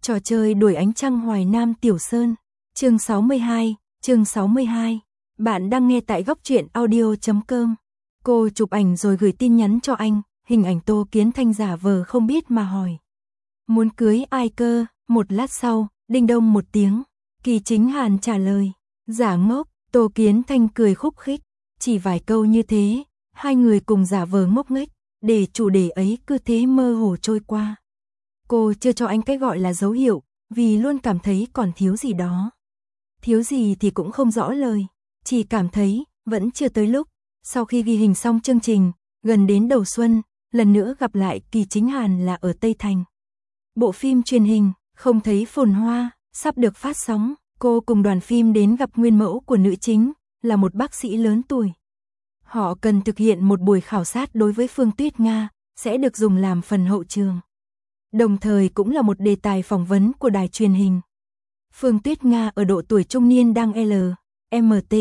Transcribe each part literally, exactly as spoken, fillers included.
Trò chơi đuổi ánh trăng Hoài Nam Tiểu Sơn. Chương sáu mươi hai, chương sáu mươi hai. Bạn đang nghe tại góc truyện audio chấm com. Cô chụp ảnh rồi gửi tin nhắn cho anh, hình ảnh Tô Kiến Thanh giả vờ không biết mà hỏi. Muốn cưới ai cơ? Một lát sau, đinh đông một tiếng, Kỳ Chính Hàn trả lời. Giả ngốc, Tô Kiến Thanh cười khúc khích. Chỉ vài câu như thế, hai người cùng giả vờ ngốc nghếch, để chủ đề ấy cứ thế mơ hồ trôi qua. Cô chưa cho anh cái gọi là dấu hiệu, vì luôn cảm thấy còn thiếu gì đó. Thiếu gì thì cũng không rõ lời, chỉ cảm thấy vẫn chưa tới lúc. Sau khi ghi hình xong chương trình, gần đến đầu xuân, lần nữa gặp lại Kỳ Chính Hàn là ở Tây Thành. Bộ phim truyền hình Không Thấy Phồn Hoa sắp được phát sóng. Cô cùng đoàn phim đến gặp nguyên mẫu của nữ chính, là một bác sĩ lớn tuổi. Họ cần thực hiện một buổi khảo sát đối với Phương Tuyết Nga, sẽ được dùng làm phần hậu trường. Đồng thời cũng là một đề tài phỏng vấn của đài truyền hình. Phương Tuyết Nga ở độ tuổi trung niên đang L M T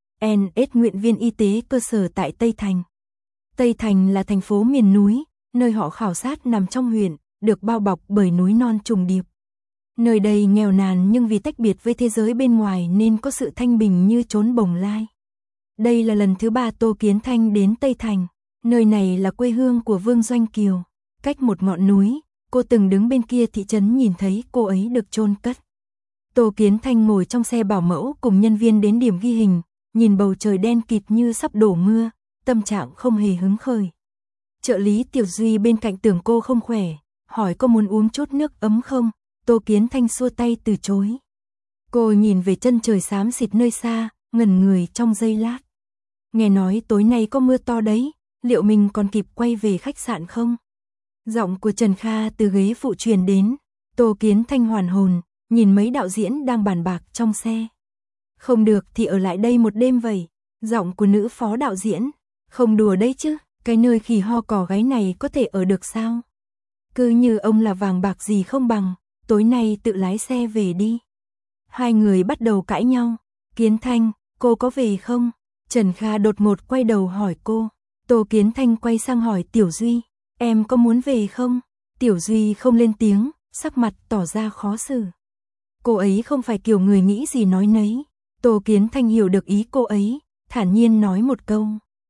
N S nguyện viên y tế cơ sở tại Tây Thành. Tây Thành là thành phố miền núi, nơi họ khảo sát nằm trong huyện, được bao bọc bởi núi non trùng điệp. Nơi đây nghèo nàn nhưng vì tách biệt với thế giới bên ngoài nên có sự thanh bình như chốn bồng lai. Đây là lần thứ ba Tô Kiến Thanh đến Tây Thành, nơi này là quê hương của Vương Doanh Kiều. Cách một ngọn núi, cô từng đứng bên kia thị trấn nhìn thấy cô ấy được chôn cất. Tô Kiến Thanh ngồi trong xe bảo mẫu cùng nhân viên đến điểm ghi hình, nhìn bầu trời đen kịt như sắp đổ mưa, tâm trạng không hề hứng khởi. Trợ lý Tiểu Duy bên cạnh tưởng cô không khỏe, hỏi có muốn uống chút nước ấm không? Tô Kiến Thanh xua tay từ chối. Cô nhìn về chân trời xám xịt nơi xa, ngẩn người trong giây lát. Nghe nói tối nay có mưa to đấy, liệu mình còn kịp quay về khách sạn không? Giọng của Trần Kha từ ghế phụ truyền đến. Tô Kiến Thanh hoàn hồn, nhìn mấy đạo diễn đang bàn bạc trong xe. Không được thì ở lại đây một đêm vậy. Giọng của nữ phó đạo diễn. Không đùa đấy chứ, cái nơi khỉ ho cò gáy này có thể ở được sao? Cứ như ông là vàng bạc gì không bằng, tối nay tự lái xe về đi. Hai người bắt đầu cãi nhau. Kiến Thanh, cô có về không? Trần Kha đột ngột quay đầu hỏi cô. Tô Kiến Thanh quay sang hỏi Tiểu Duy, em có muốn về không? Tiểu Duy không lên tiếng, sắc mặt tỏ ra khó xử. Cô ấy không phải kiểu người nghĩ gì nói nấy. Tô Kiến Thanh hiểu được ý cô ấy, thản nhiên nói một câu.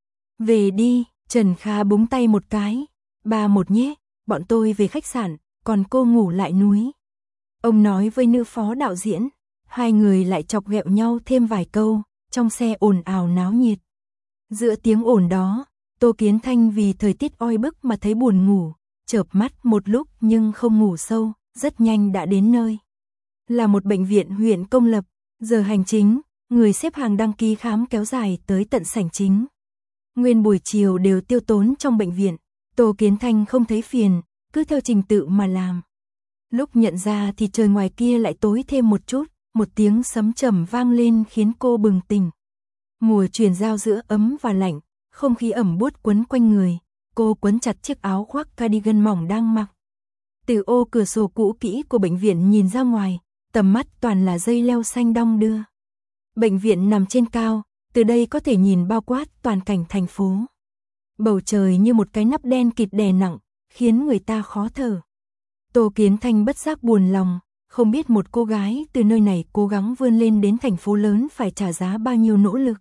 Về đi. Trần Kha búng tay một cái. Ba một nhé, bọn tôi về khách sạn, còn cô ngủ lại núi. Ông nói với nữ phó đạo diễn. Hai người lại chọc ghẹo nhau thêm vài câu, trong xe ồn ào náo nhiệt. Giữa tiếng ồn đó, Tô Kiến Thanh vì thời tiết oi bức mà thấy buồn ngủ, chợp mắt một lúc nhưng không ngủ sâu, rất nhanh đã đến nơi. Là một bệnh viện huyện công lập, giờ hành chính, người xếp hàng đăng ký khám kéo dài tới tận sảnh chính. Nguyên buổi chiều đều tiêu tốn trong bệnh viện, Tô Kiến Thanh không thấy phiền, cứ theo trình tự mà làm. Lúc nhận ra thì trời ngoài kia lại tối thêm một chút, một tiếng sấm trầm vang lên khiến cô bừng tỉnh. Mùa chuyển giao giữa ấm và lạnh, không khí ẩm buốt quấn quanh người, cô quấn chặt chiếc áo khoác cardigan mỏng đang mặc. Từ ô cửa sổ cũ kỹ của bệnh viện nhìn ra ngoài, tầm mắt toàn là dây leo xanh đong đưa. Bệnh viện nằm trên cao, từ đây có thể nhìn bao quát toàn cảnh thành phố. Bầu trời như một cái nắp đen kịt đè nặng, khiến người ta khó thở. Tô Kiến Thanh bất giác buồn lòng, không biết một cô gái từ nơi này cố gắng vươn lên đến thành phố lớn phải trả giá bao nhiêu nỗ lực.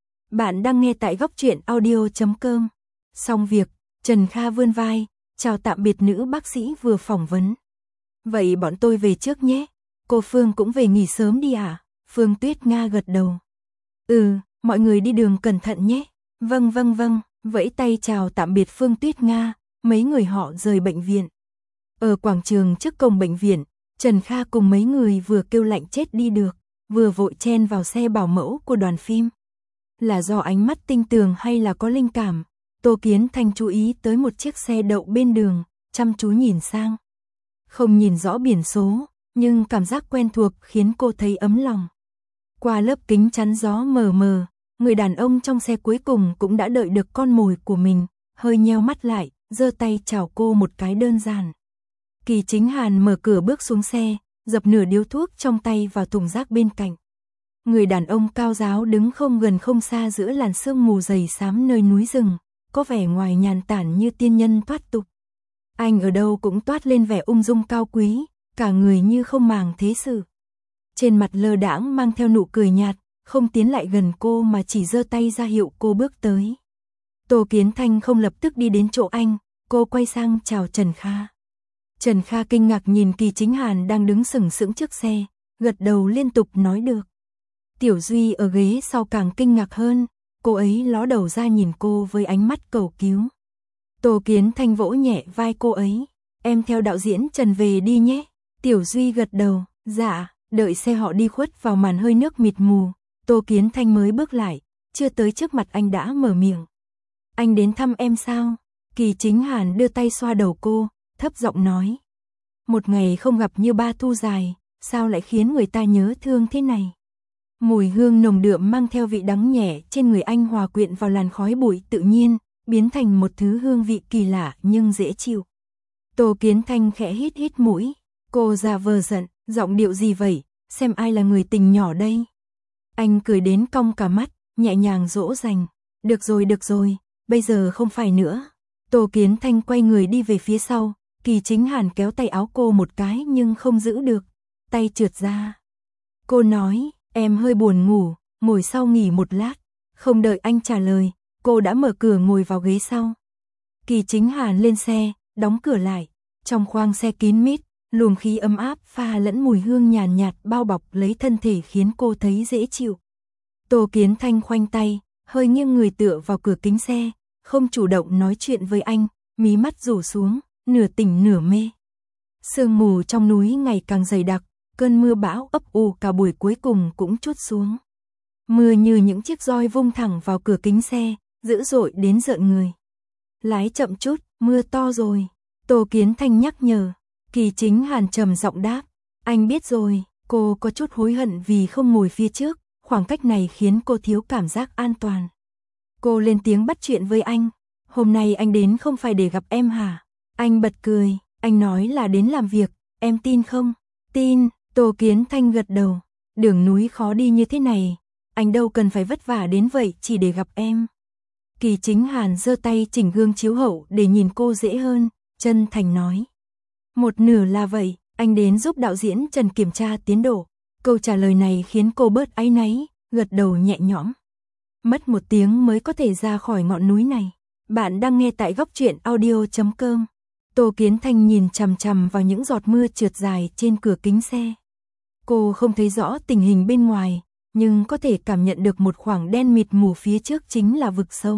Bạn đang nghe tại góc truyện audio chấm com. Xong việc, Trần Kha vươn vai, chào tạm biệt nữ bác sĩ vừa phỏng vấn. Vậy bọn tôi về trước nhé. Cô Phương cũng về nghỉ sớm đi à? Phương Tuyết Nga gật đầu. Ừ, mọi người đi đường cẩn thận nhé. Vâng vâng vâng, vẫy tay chào tạm biệt Phương Tuyết Nga, mấy người họ rời bệnh viện. Ở quảng trường trước cổng bệnh viện, Trần Kha cùng mấy người vừa kêu lạnh chết đi được, vừa vội chen vào xe bảo mẫu của đoàn phim. Là do ánh mắt tinh tường hay là có linh cảm, Tô Kiến Thanh chú ý tới một chiếc xe đậu bên đường, chăm chú nhìn sang. Không nhìn rõ biển số, nhưng cảm giác quen thuộc khiến cô thấy ấm lòng. Qua lớp kính chắn gió mờ mờ, người đàn ông trong xe cuối cùng cũng đã đợi được con mồi của mình, hơi nheo mắt lại, giơ tay chào cô một cái đơn giản. Kỳ Chính Hàn mở cửa bước xuống xe, dập nửa điếu thuốc trong tay vào thùng rác bên cạnh. Người đàn ông cao ráo đứng không gần không xa giữa làn sương mù dày xám nơi núi rừng, có vẻ ngoài nhàn tản như tiên nhân thoát tục. Anh ở đâu cũng toát lên vẻ ung dung cao quý, cả người như không màng thế sự. Trên mặt lơ đãng mang theo nụ cười nhạt, không tiến lại gần cô mà chỉ giơ tay ra hiệu cô bước tới. Tô Kiến Thanh không lập tức đi đến chỗ anh, cô quay sang chào Trần Kha. Trần Kha kinh ngạc nhìn Kỳ Chính Hàn đang đứng sừng sững trước xe, gật đầu liên tục nói được. Tiểu Duy ở ghế sau càng kinh ngạc hơn, cô ấy ló đầu ra nhìn cô với ánh mắt cầu cứu. Tô Kiến Thanh vỗ nhẹ vai cô ấy, em theo đạo diễn Trần về đi nhé. Tiểu Duy gật đầu, dạ, đợi xe họ đi khuất vào màn hơi nước mịt mù, Tô Kiến Thanh mới bước lại, chưa tới trước mặt anh đã mở miệng. Anh đến thăm em sao? Kỳ Chính Hàn đưa tay xoa đầu cô, thấp giọng nói. Một ngày không gặp như ba thu dài, sao lại khiến người ta nhớ thương thế này? Mùi hương nồng đượm mang theo vị đắng nhẹ trên người anh hòa quyện vào làn khói bụi tự nhiên, biến thành một thứ hương vị kỳ lạ nhưng dễ chịu. Tô Kiến Thanh khẽ hít hít mũi, cô giả vờ giận, giọng điệu gì vậy, xem ai là người tình nhỏ đây. Anh cười đến cong cả mắt, nhẹ nhàng dỗ dành. Được rồi được rồi, bây giờ không phải nữa. Tô Kiến Thanh quay người đi về phía sau, Kỳ Chính Hàn kéo tay áo cô một cái nhưng không giữ được, tay trượt ra. Cô nói, em hơi buồn ngủ, ngồi sau nghỉ một lát. Không đợi anh trả lời, cô đã mở cửa ngồi vào ghế sau. Kỳ Chính Hàn lên xe, đóng cửa lại, trong khoang xe kín mít, luồng khí ấm áp pha lẫn mùi hương nhàn nhạt bao bọc lấy thân thể khiến cô thấy dễ chịu. Tô Kiến Thanh khoanh tay, hơi nghiêng người tựa vào cửa kính xe, không chủ động nói chuyện với anh, mí mắt rủ xuống, nửa tỉnh nửa mê. Sương mù trong núi ngày càng dày đặc, cơn mưa bão ấp ù cả buổi cuối cùng cũng trút xuống. Mưa như những chiếc roi vung thẳng vào cửa kính xe, dữ dội đến rợn người. Lái chậm chút, mưa to rồi. Tô Kiến Thanh nhắc nhở. Kỳ Chính Hàn trầm giọng đáp. Anh biết rồi, cô có chút hối hận vì không ngồi phía trước, khoảng cách này khiến cô thiếu cảm giác an toàn. Cô lên tiếng bắt chuyện với anh. Hôm nay anh đến không phải để gặp em hả? Anh bật cười, anh nói là đến làm việc, em tin không? Tin, Tô Kiến Thanh gật đầu. Đường núi khó đi như thế này, anh đâu cần phải vất vả đến vậy chỉ để gặp em. Kỳ Chính Hàn giơ tay chỉnh gương chiếu hậu để nhìn cô dễ hơn, chân thành nói. Một nửa là vậy, anh đến giúp đạo diễn Trần kiểm tra tiến độ. Câu trả lời này khiến cô bớt áy náy, gật đầu nhẹ nhõm. Mất một tiếng mới có thể ra khỏi ngọn núi này. Bạn đang nghe tại góc truyện audio chấm com. Tô Kiến Thanh nhìn chằm chằm vào những giọt mưa trượt dài trên cửa kính xe. Cô không thấy rõ tình hình bên ngoài, nhưng có thể cảm nhận được một khoảng đen mịt mù phía trước chính là vực sâu.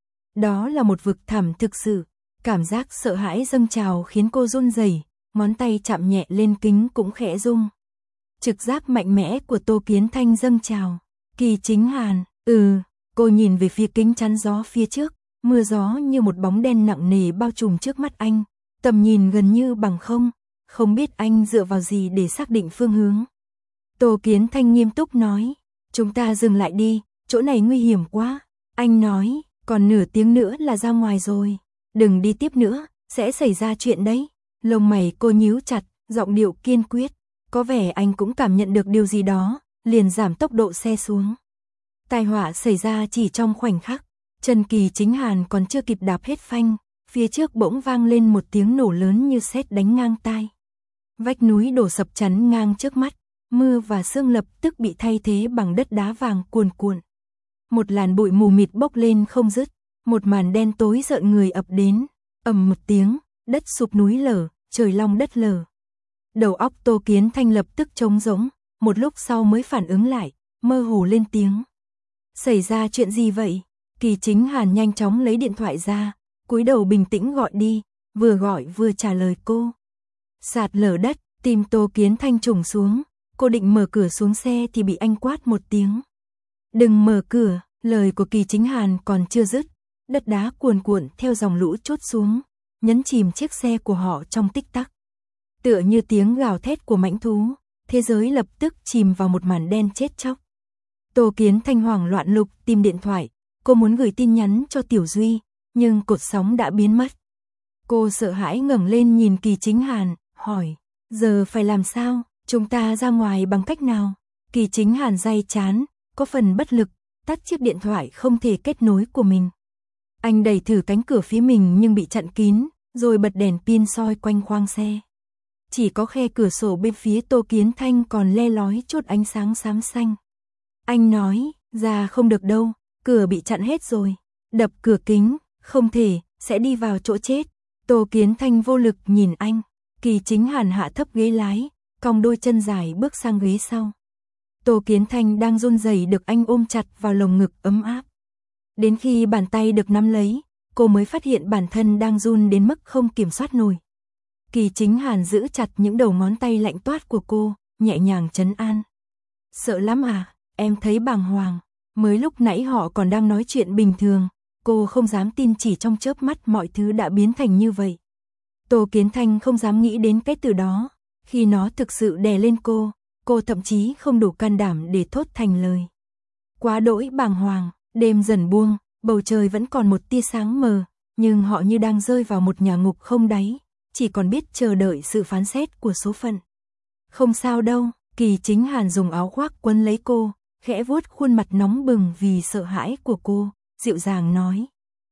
Đó là một vực thẳm thực sự, cảm giác sợ hãi dâng trào khiến cô run rẩy, ngón tay chạm nhẹ lên kính cũng khẽ rung. Trực giác mạnh mẽ của Tô Kiến Thanh dâng trào. Kỳ Chính Hàn, ừ, cô nhìn về phía kính chắn gió phía trước, mưa gió như một bóng đen nặng nề bao trùm trước mắt anh, tầm nhìn gần như bằng không, không biết anh dựa vào gì để xác định phương hướng. Tô Kiến Thanh nghiêm túc nói, chúng ta dừng lại đi, chỗ này nguy hiểm quá. Anh nói, còn nửa tiếng nữa là ra ngoài rồi, đừng đi tiếp nữa, sẽ xảy ra chuyện đấy. Lông mày cô nhíu chặt, giọng điệu kiên quyết, có vẻ anh cũng cảm nhận được điều gì đó, liền giảm tốc độ xe xuống. Tai họa xảy ra chỉ trong khoảnh khắc, chân Kỳ Chính Hàn còn chưa kịp đạp hết phanh, phía trước bỗng vang lên một tiếng nổ lớn như sét đánh ngang tai. Vách núi đổ sập chắn ngang trước mắt, mưa và sương lập tức bị thay thế bằng đất đá vàng cuồn cuộn. Một làn bụi mù mịt bốc lên không dứt, một màn đen tối rợn người ập đến, ầm một tiếng, đất sụp núi lở, trời long đất lở. Đầu óc Tô Kiến Thanh lập tức trống rỗng, một lúc sau mới phản ứng lại, mơ hồ lên tiếng. Xảy ra chuyện gì vậy? Kỳ Chính Hàn nhanh chóng lấy điện thoại ra, cúi đầu bình tĩnh gọi đi, vừa gọi vừa trả lời cô. Sạt lở đất, tim Tô Kiến Thanh trùng xuống, cô định mở cửa xuống xe thì bị anh quát một tiếng. Đừng mở cửa, lời của Kỳ Chính Hàn còn chưa dứt, đất đá cuồn cuộn theo dòng lũ trút xuống, nhấn chìm chiếc xe của họ trong tích tắc. Tựa như tiếng gào thét của mãnh thú, thế giới lập tức chìm vào một màn đen chết chóc. Tô Kiến Thanh hoảng loạn lục tìm điện thoại, cô muốn gửi tin nhắn cho Tiểu Duy, nhưng cột sóng đã biến mất. Cô sợ hãi ngẩng lên nhìn Kỳ Chính Hàn, hỏi, giờ phải làm sao, chúng ta ra ngoài bằng cách nào? Kỳ Chính Hàn day chán, có phần bất lực, tắt chiếc điện thoại không thể kết nối của mình. Anh đẩy thử cánh cửa phía mình nhưng bị chặn kín, rồi bật đèn pin soi quanh khoang xe. chỉ có khe cửa sổ bên phía Tô Kiến Thanh còn le lói chút ánh sáng xám xanh. Anh nói, ra không được đâu, cửa bị chặn hết rồi. Đập cửa kính, không thể, sẽ đi vào chỗ chết. Tô Kiến Thanh vô lực nhìn anh. Kỳ Chính Hàn hạ thấp ghế lái, cong đôi chân dài bước sang ghế sau. Tô Kiến Thanh đang run rẩy được anh ôm chặt vào lồng ngực ấm áp. Đến khi bàn tay được nắm lấy, cô mới phát hiện bản thân đang run đến mức không kiểm soát nổi. Kỳ Chính Hàn giữ chặt những đầu ngón tay lạnh toát của cô, nhẹ nhàng trấn an. Sợ lắm à, em thấy bàng hoàng. Mới lúc nãy họ còn đang nói chuyện bình thường, cô không dám tin chỉ trong chớp mắt mọi thứ đã biến thành như vậy. Tô Kiến Thanh không dám nghĩ đến cái từ đó, khi nó thực sự đè lên cô, cô thậm chí không đủ can đảm để thốt thành lời. Quá đỗi bàng hoàng, đêm dần buông, bầu trời vẫn còn một tia sáng mờ, nhưng họ như đang rơi vào một nhà ngục không đáy, chỉ còn biết chờ đợi sự phán xét của số phận. Không sao đâu, Kỳ Chính Hàn dùng áo khoác quấn lấy cô, khẽ vuốt khuôn mặt nóng bừng vì sợ hãi của cô, dịu dàng nói.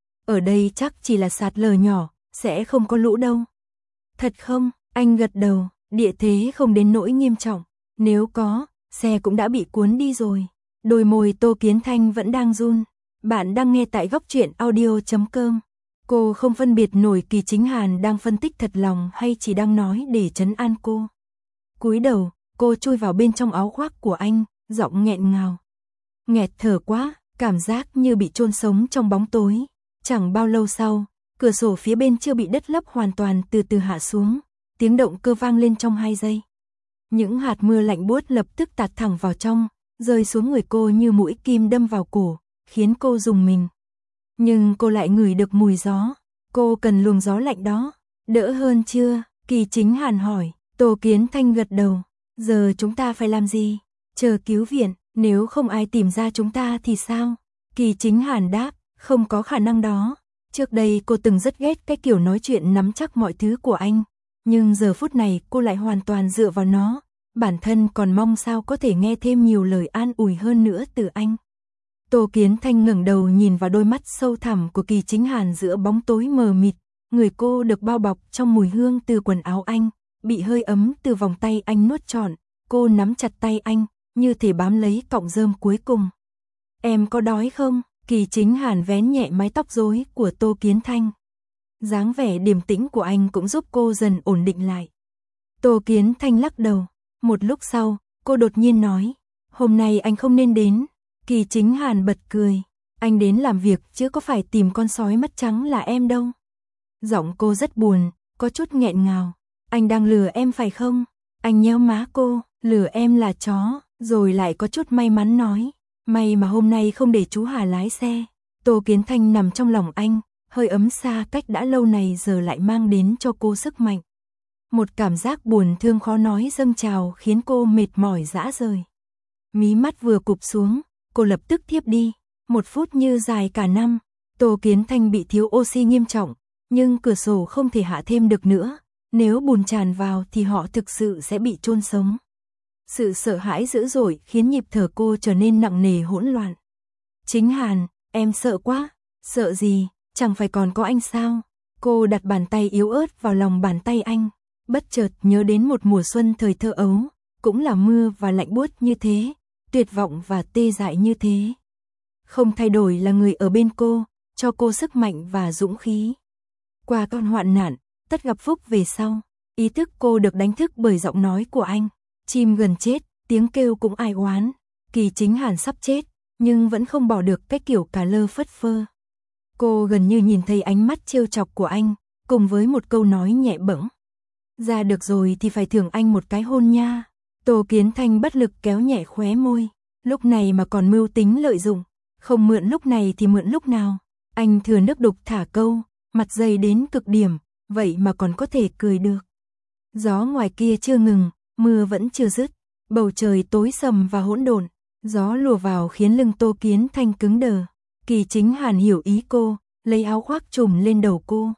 Ở đây chắc chỉ là sạt lở nhỏ, sẽ không có lũ đâu. Thật không? Anh gật đầu, địa thế không đến nỗi nghiêm trọng, nếu có, xe cũng đã bị cuốn đi rồi. Đôi môi Tô Kiến Thanh vẫn đang run. Bạn đang nghe tại góc truyện audio chấm com. Cô không phân biệt nổi Kỳ Chính Hàn đang phân tích thật lòng hay chỉ đang nói để trấn an cô. Cúi đầu, cô chui vào bên trong áo khoác của anh, giọng nghẹn ngào. Nghẹt thở quá, cảm giác như bị chôn sống trong bóng tối. Chẳng bao lâu sau, cửa sổ phía bên chưa bị đất lấp hoàn toàn từ từ hạ xuống, tiếng động cơ vang lên trong hai giây. Những hạt mưa lạnh buốt lập tức tạt thẳng vào trong, rơi xuống người cô như mũi kim đâm vào cổ, khiến cô rùng mình. Nhưng cô lại ngửi được mùi gió, cô cần luồng gió lạnh đó. Đỡ hơn chưa? Kỳ Chính Hàn hỏi. Tô Kiến Thanh gật đầu. Giờ chúng ta phải làm gì? Chờ cứu viện, nếu không ai tìm ra chúng ta thì sao? Kỳ Chính Hàn đáp, không có khả năng đó. Trước đây cô từng rất ghét cái kiểu nói chuyện nắm chắc mọi thứ của anh, nhưng giờ phút này cô lại hoàn toàn dựa vào nó. Bản thân còn mong sao có thể nghe thêm nhiều lời an ủi hơn nữa từ anh. Tô Kiến Thanh ngẩng đầu nhìn vào đôi mắt sâu thẳm của Kỳ Chính Hàn giữa bóng tối mờ mịt. Người cô được bao bọc trong mùi hương từ quần áo anh, bị hơi ấm từ vòng tay anh nuốt trọn. Cô nắm chặt tay anh, như thể bám lấy cọng rơm cuối cùng. Em có đói không? Kỳ Chính Hàn vén nhẹ mái tóc rối của Tô Kiến Thanh. Dáng vẻ điềm tĩnh của anh cũng giúp cô dần ổn định lại. Tô Kiến Thanh lắc đầu. Một lúc sau, cô đột nhiên nói, hôm nay anh không nên đến. Kỳ Chính Hàn bật cười, anh đến làm việc chứ có phải tìm con sói mất trắng là em đâu. Giọng cô rất buồn, có chút nghẹn ngào. Anh đang lừa em phải không? Anh nhéo má cô, lừa em là chó, rồi lại có chút may mắn nói, may mà hôm nay không để chú Hà lái xe. Tô Kiến Thanh nằm trong lòng anh, hơi ấm xa cách đã lâu này giờ lại mang đến cho cô sức mạnh. Một cảm giác buồn thương khó nói dâng trào khiến cô mệt mỏi rã rời. Mí mắt vừa cụp xuống, cô lập tức thiếp đi. Một phút như dài cả năm. Tô Kiến Thanh bị thiếu oxy nghiêm trọng, nhưng cửa sổ không thể hạ thêm được nữa. Nếu bùn tràn vào thì họ thực sự sẽ bị chôn sống. Sự sợ hãi dữ dội khiến nhịp thở cô trở nên nặng nề hỗn loạn. Chính Hàn, em sợ quá. Sợ gì, chẳng phải còn có anh sao? Cô đặt bàn tay yếu ớt vào lòng bàn tay anh. Bất chợt nhớ đến một mùa xuân thời thơ ấu, cũng là mưa và lạnh buốt như thế, tuyệt vọng và tê dại như thế. Không thay đổi là người ở bên cô, cho cô sức mạnh và dũng khí. Qua con hoạn nạn, tất gặp phúc về sau. Ý thức cô được đánh thức bởi giọng nói của anh. Chim gần chết, tiếng kêu cũng ai oán. Kỳ Chính Hàn sắp chết, nhưng vẫn không bỏ được cái kiểu cà lơ phất phơ. Cô gần như nhìn thấy ánh mắt trêu chọc của anh, cùng với một câu nói nhẹ bẫng. Ra được rồi thì phải thưởng anh một cái hôn nha. Tô Kiến Thanh bất lực kéo nhẹ khóe môi. Lúc này mà còn mưu tính lợi dụng, không mượn lúc này thì mượn lúc nào. Anh thừa nước đục thả câu, mặt dày đến cực điểm, vậy mà còn có thể cười được. Gió ngoài kia chưa ngừng, mưa vẫn chưa dứt, bầu trời tối sầm và hỗn độn. Gió lùa vào khiến lưng Tô Kiến Thanh cứng đờ. Kỳ Chính Hàn hiểu ý cô, lấy áo khoác trùm lên đầu cô.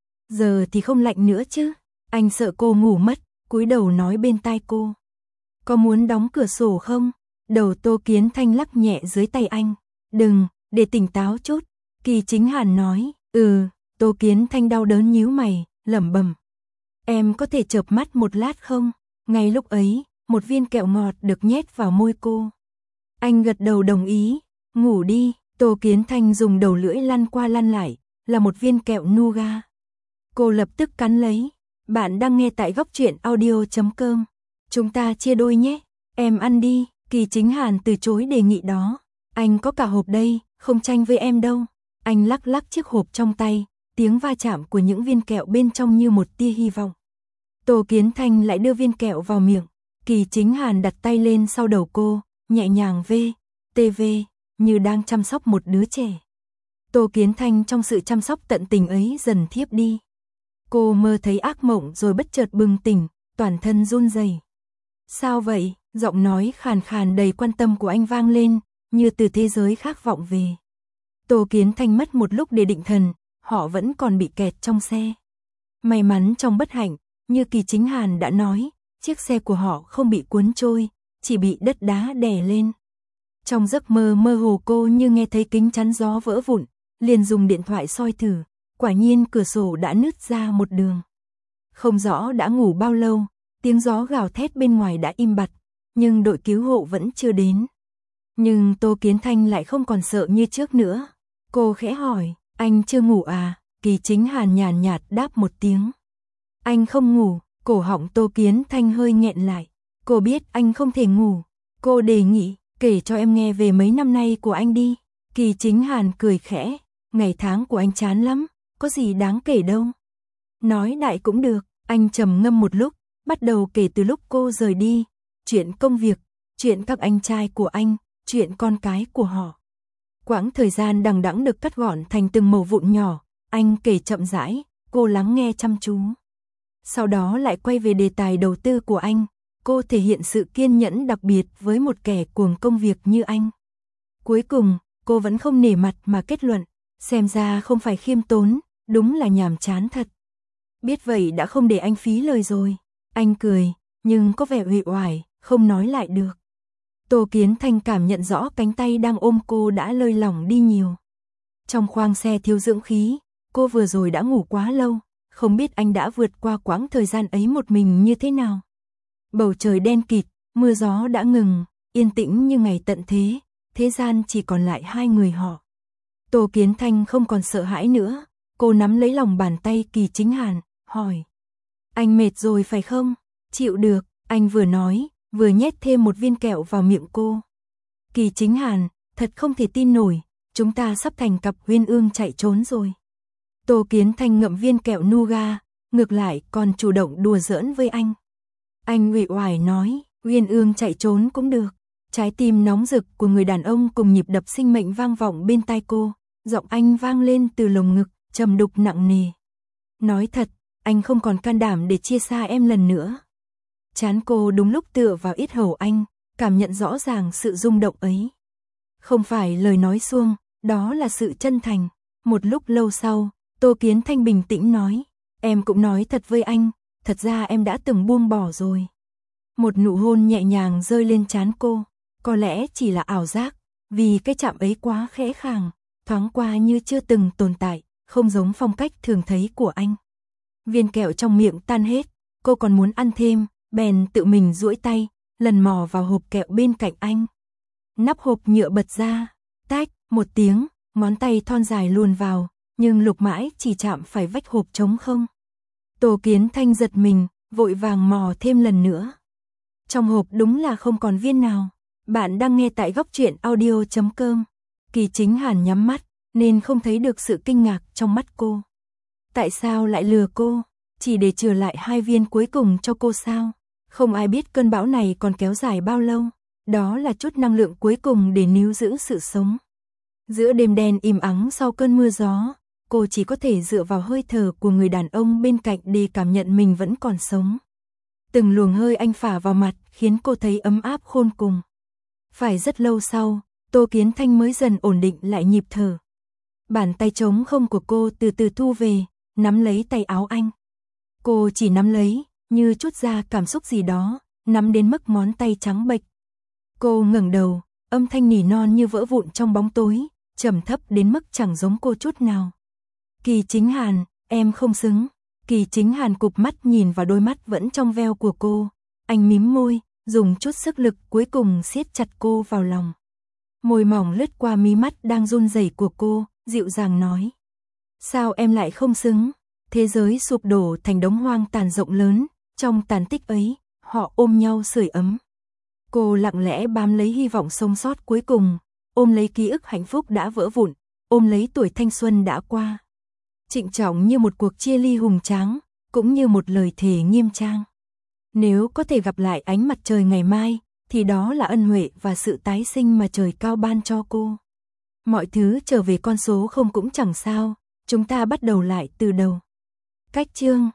Giờ thì không lạnh nữa chứ? Anh sợ cô ngủ mất, cúi đầu nói bên tai cô. Có muốn đóng cửa sổ không? Đầu Tô Kiến Thanh lắc nhẹ dưới tay anh. Đừng, để tỉnh táo chút. Kỳ Chính Hàn nói. Ừ. Tô Kiến Thanh đau đớn nhíu mày, lẩm bẩm. Em có thể chợp mắt một lát không? Ngay lúc ấy, một viên kẹo ngọt được nhét vào môi cô. Anh gật đầu đồng ý. Ngủ đi. Tô Kiến Thanh dùng đầu lưỡi lăn qua lăn lại, là một viên kẹo nougat. Cô lập tức cắn lấy. Bạn đang nghe tại góc truyện audio chấm com. Chúng ta chia đôi nhé. Em ăn đi. Kỳ Chính Hàn từ chối đề nghị đó. Anh có cả hộp đây, không tranh với em đâu. Anh lắc lắc chiếc hộp trong tay, tiếng va chạm của những viên kẹo bên trong như một tia hy vọng. Tô Kiến Thanh lại đưa viên kẹo vào miệng. Kỳ Chính Hàn đặt tay lên sau đầu cô, nhẹ nhàng vê, tê vê, như đang chăm sóc một đứa trẻ. Tô Kiến Thanh trong sự chăm sóc tận tình ấy dần thiếp đi. Cô mơ thấy ác mộng rồi bất chợt bừng tỉnh, toàn thân run rẩy. Sao vậy? Giọng nói khàn khàn đầy quan tâm của anh vang lên, như từ thế giới khác vọng về. Tô Kiến Thanh mất một lúc để định thần, họ vẫn còn bị kẹt trong xe. May mắn trong bất hạnh, như Kỳ Chính Hàn đã nói, chiếc xe của họ không bị cuốn trôi, chỉ bị đất đá đè lên. Trong giấc mơ mơ hồ cô như nghe thấy kính chắn gió vỡ vụn, liền dùng điện thoại soi thử, quả nhiên cửa sổ đã nứt ra một đường. Không rõ đã ngủ bao lâu, tiếng gió gào thét bên ngoài đã im bặt, nhưng đội cứu hộ vẫn chưa đến. Nhưng Tô Kiến Thanh lại không còn sợ như trước nữa. Cô khẽ hỏi, anh chưa ngủ à? Kỳ Chính Hàn nhàn nhạt đáp một tiếng. Anh không ngủ. Cổ họng Tô Kiến Thanh hơi nghẹn lại. Cô biết anh không thể ngủ. Cô đề nghị, kể cho em nghe về mấy năm nay của anh đi. Kỳ Chính Hàn cười khẽ, ngày tháng của anh chán lắm, có gì đáng kể đâu. Nói đại cũng được. Anh trầm ngâm một lúc, bắt đầu kể từ lúc cô rời đi. Chuyện công việc, chuyện các anh trai của anh, chuyện con cái của họ. Quãng thời gian đằng đẵng được cắt gọn thành từng mẩu vụn nhỏ. Anh kể chậm rãi, cô lắng nghe chăm chú. Sau đó lại quay về đề tài đầu tư của anh. Cô thể hiện sự kiên nhẫn đặc biệt với một kẻ cuồng công việc như anh. Cuối cùng, cô vẫn không nể mặt mà kết luận, xem ra không phải khiêm tốn, đúng là nhàm chán thật. Biết vậy đã không để anh phí lời rồi. Anh cười, nhưng có vẻ uể oải, không nói lại được. Tô Kiến Thanh cảm nhận rõ cánh tay đang ôm cô đã lơi lỏng đi nhiều. Trong khoang xe thiếu dưỡng khí, cô vừa rồi đã ngủ quá lâu, không biết anh đã vượt qua quãng thời gian ấy một mình như thế nào. Bầu trời đen kịt, mưa gió đã ngừng, yên tĩnh như ngày tận thế, thế gian chỉ còn lại hai người họ. Tô Kiến Thanh không còn sợ hãi nữa, cô nắm lấy lòng bàn tay Kỳ Chính Hàn, hỏi. Anh mệt rồi phải không? Chịu được, anh vừa nói, vừa nhét thêm một viên kẹo vào miệng cô. Kỳ Chính Hàn, thật không thể tin nổi, chúng ta sắp thành cặp uyên ương chạy trốn rồi. Tô Kiến Thanh ngậm viên kẹo nougat, ngược lại còn chủ động đùa giỡn với anh. Anh uể oải nói, uyên ương chạy trốn cũng được. Trái tim nóng rực của người đàn ông cùng nhịp đập sinh mệnh vang vọng bên tai cô, giọng anh vang lên từ lồng ngực, trầm đục nặng nề. Nói thật, anh không còn can đảm để chia xa em lần nữa. Trán cô đúng lúc tựa vào yết hầu anh, cảm nhận rõ ràng sự rung động ấy. Không phải lời nói suông, đó là sự chân thành. Một lúc lâu sau, Tô Kiến Thanh bình tĩnh nói, em cũng nói thật với anh, thật ra em đã từng buông bỏ rồi. Một nụ hôn nhẹ nhàng rơi lên trán cô, có lẽ chỉ là ảo giác, vì cái chạm ấy quá khẽ khàng, thoáng qua như chưa từng tồn tại, không giống phong cách thường thấy của anh. Viên kẹo trong miệng tan hết, cô còn muốn ăn thêm, bèn tự mình duỗi tay, lần mò vào hộp kẹo bên cạnh anh. Nắp hộp nhựa bật ra, tách, một tiếng, ngón tay thon dài luồn vào, nhưng lục mãi chỉ chạm phải vách hộp trống không. Tô Kiến Thanh giật mình, vội vàng mò thêm lần nữa. Trong hộp đúng là không còn viên nào. Bạn đang nghe tại góc truyện audio chấm com. Kỳ Chính Hàn nhắm mắt, nên không thấy được sự kinh ngạc trong mắt cô. Tại sao lại lừa cô? Chỉ để trừ lại hai viên cuối cùng cho cô sao? Không ai biết cơn bão này còn kéo dài bao lâu. Đó là chút năng lượng cuối cùng để níu giữ sự sống. Giữa đêm đen im ắng sau cơn mưa gió, cô chỉ có thể dựa vào hơi thở của người đàn ông bên cạnh để cảm nhận mình vẫn còn sống. Từng luồng hơi anh phả vào mặt khiến cô thấy ấm áp khôn cùng. Phải rất lâu sau, Tô Kiến Thanh mới dần ổn định lại nhịp thở. Bàn tay trống không của cô từ từ thu về, nắm lấy tay áo anh. Cô chỉ nắm lấy, như chút ra cảm xúc gì đó, nắm đến mức ngón tay trắng bệch. Cô ngẩng đầu, âm thanh nỉ non như vỡ vụn trong bóng tối, trầm thấp đến mức chẳng giống cô chút nào. Kỳ Chính Hàn, em không xứng. Kỳ Chính Hàn cụp mắt nhìn vào đôi mắt vẫn trong veo của cô, anh mím môi, dùng chút sức lực cuối cùng siết chặt cô vào lòng. Môi mỏng lướt qua mí mắt đang run rẩy của cô, dịu dàng nói. Sao em lại không xứng? Thế giới sụp đổ thành đống hoang tàn rộng lớn, trong tàn tích ấy, họ ôm nhau sưởi ấm. Cô lặng lẽ bám lấy hy vọng sống sót cuối cùng, ôm lấy ký ức hạnh phúc đã vỡ vụn, ôm lấy tuổi thanh xuân đã qua. Trịnh trọng như một cuộc chia ly hùng tráng, cũng như một lời thề nghiêm trang. Nếu có thể gặp lại ánh mặt trời ngày mai, thì đó là ân huệ và sự tái sinh mà trời cao ban cho cô. Mọi thứ trở về con số không cũng chẳng sao, chúng ta bắt đầu lại từ đầu. Cách chương